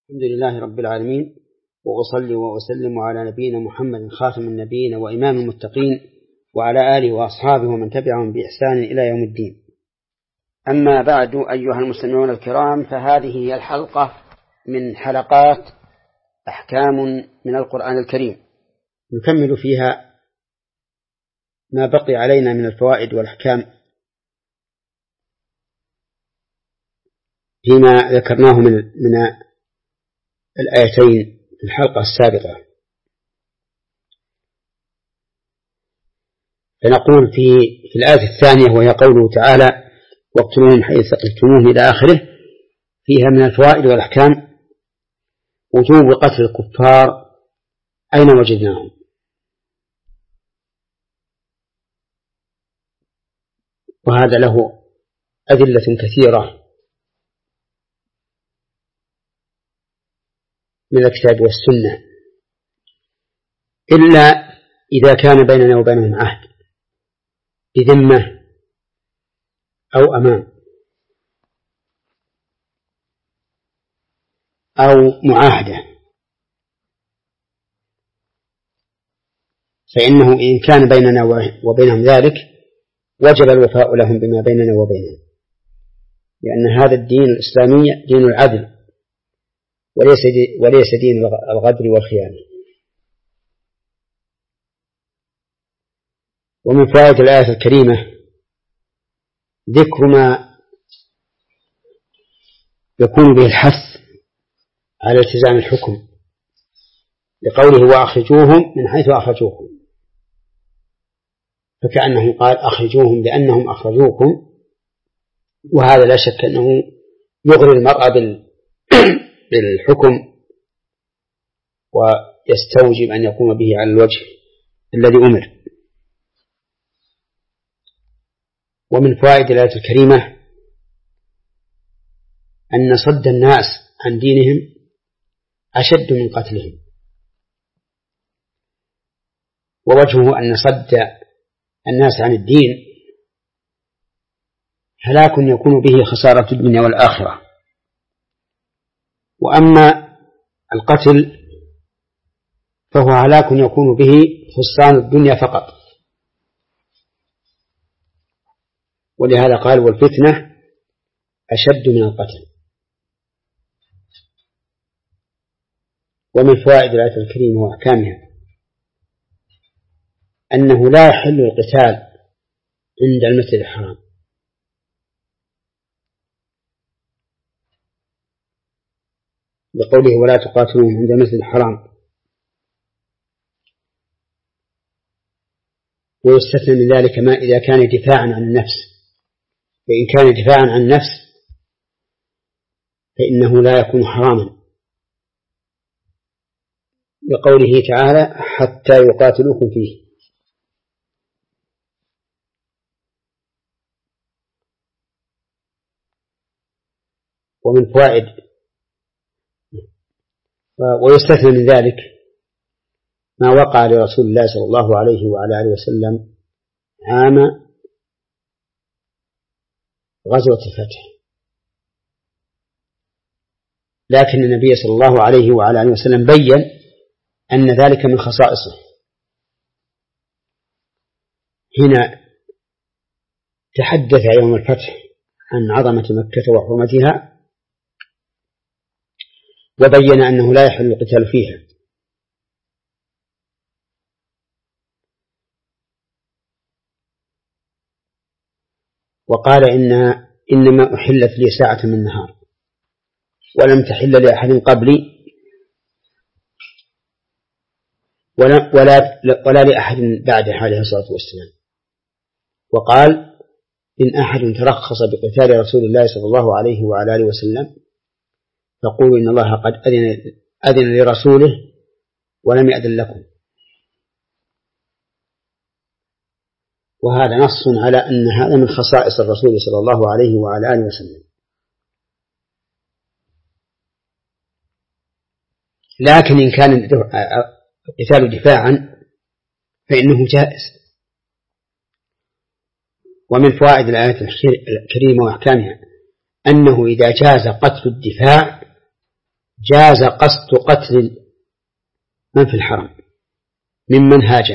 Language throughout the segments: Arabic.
الحمد لله رب العالمين، وأصلي وأسلم على نبينا محمد خاتم النبيين وإمام المتقين وعلى آله وأصحابه ومن تبعهم بإحسان إلى يوم الدين. أما بعد، أيها المستمعون الكرام، فهذه هي الحلقة من حلقات أحكام من القرآن الكريم، نكمل فيها ما بقي علينا من الفوائد والأحكام فيما ذكرناه من الآيتين في الحلقة السابقة. فنقول في الآية الثانية، وهي قوله تعالى: واقتلوهم حيث ثقفتموهم إلى آخره، فيها من الفوائد والأحكام وجوب قتل الكفار أين وجدناهم، وهذا له أدلة كثيرة من الكتاب والسنة، إلا إذا كان بيننا وبينهم عهد بذمة أو أمان أو معاهدة، فإنه إن كان بيننا وبينهم ذلك وجب الوفاء لهم بما بيننا وبينهم، لأن هذا الدين الإسلامي دين العدل وليس دين الغدر والخيانة. ومن فوائد الآية الكريمة ذكر ما يكون به الحث على التزام الحكم، لقوله: وأخرجوهم من حيث أخرجوكم، فكأنه قال أخرجوهم لأنهم أخرجوكم، وهذا لا شك أنه يغري المرأة بالحكم ويستوجب أن يقوم به على الوجه الذي أمر. ومن فوائد الآية الكريمة أن صد الناس عن دينهم أشد من قتلهم، ووجهه أن صد الناس عن الدين هلاك يكون به خسارة الدنيا والآخرة. وأما القتل فهو هلاك يكون به خسران الدنيا فقط، ولهذا قال: والفتنة أشد من القتل. ومن فوائد الآية الكريمة وأحكامها أنه لا يحل القتال عند المسجد الحرام، بقوله: ولا تقاتلوهم عند المسجد الحرام. ويستثنى من ذلك ما إذا كان دفاعا عن النفس، فإن كان دفاعا عن النفس فإنه لا يكون حراما، بقوله تعالى: حتى يقاتلوكم فيه. ومن فوائد ويستثنى من ذلك ما وقع لرسول الله صلى الله عليه وعلى آله وسلم عام غزوة الفتح، لكن النبي صلى الله عليه وعلى آله وسلم بيّن أن ذلك من خصائصه. هنا تحدث يوم الفتح عن عظمة مكة وحرمتها، وبين أنه لا يحل القتال فيها، وقال: إنما أحلت لي ساعة من نهار ولم تحل لأحد قبلي ولا لأحد بعده عليه الصلاة والسلام. وقال: إن أحد ترخص بقتال رسول الله صلى الله عليه وعلى آله وسلم فقولوا إن الله قد أذن لرسوله ولم يأذن لكم. وهذا نص على أن هذا من خصائص الرسول صلى الله عليه وعلى آله وسلم. لكن إن كان القتال دفاعا فإنه جائز. ومن فوائد الآية الكريمة وأحكامها أنه إذا جاز قتل الدفاع جاز قصد قتل من في الحرم ممن هاجم،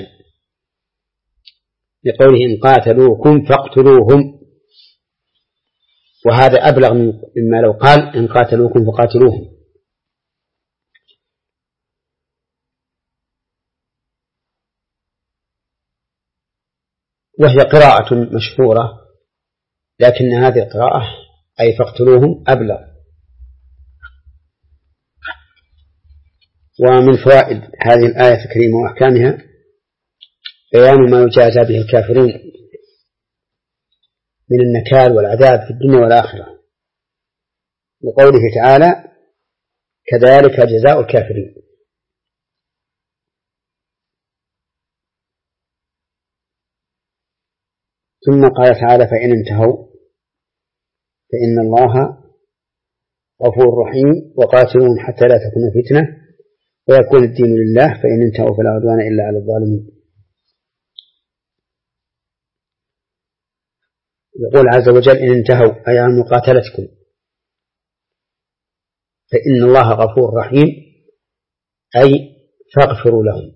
لقوله إن قاتلوكم فاقتلوهم، وهذا أبلغ مما لو قال إن قاتلوكم فقاتلوهم. وهي قراءة مشهورة، لكن هذه القراءة أي فاقتلوهم أبلغ. ومن فوائد هذه الآية الكريمة وأحكامها بيان ما يجازى به الكافرين من النكال والعذاب في الدنيا والآخرة، لقوله تعالى كذلك جزاء الكافرين. ثم قال تعالى فإن انتهوا فإن الله غفور رحيم وقاتلوهم حتى لا تكون فتنة ويكون الدين لله فإن انتهوا فلا عدوان إلا على الظالمين. يقول عز وجل إن انتهوا أي عن مقاتلتكم فإن الله غفور رحيم أي فاغفروا لهم.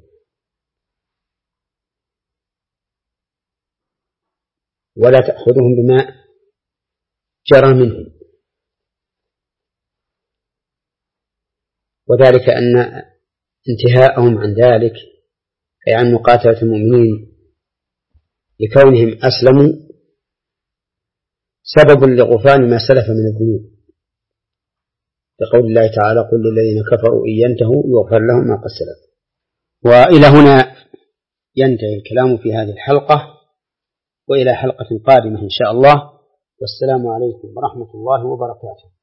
ولا تأخذهم بما جرى منهم، وذلك أن انتهاءهم عن ذلك أي عن مقاتلة المؤمنين لكونهم أسلموا سبب لغفران ما سلف من الذنوب، لقول الله تعالى قل للذين كفروا إن ينتهوا يغفر لهم ما قد سلف. وإلى هنا ينتهي الكلام في هذه الحلقة، وإلى حلقة قادمة إن شاء الله، والسلام عليكم ورحمة الله وبركاته.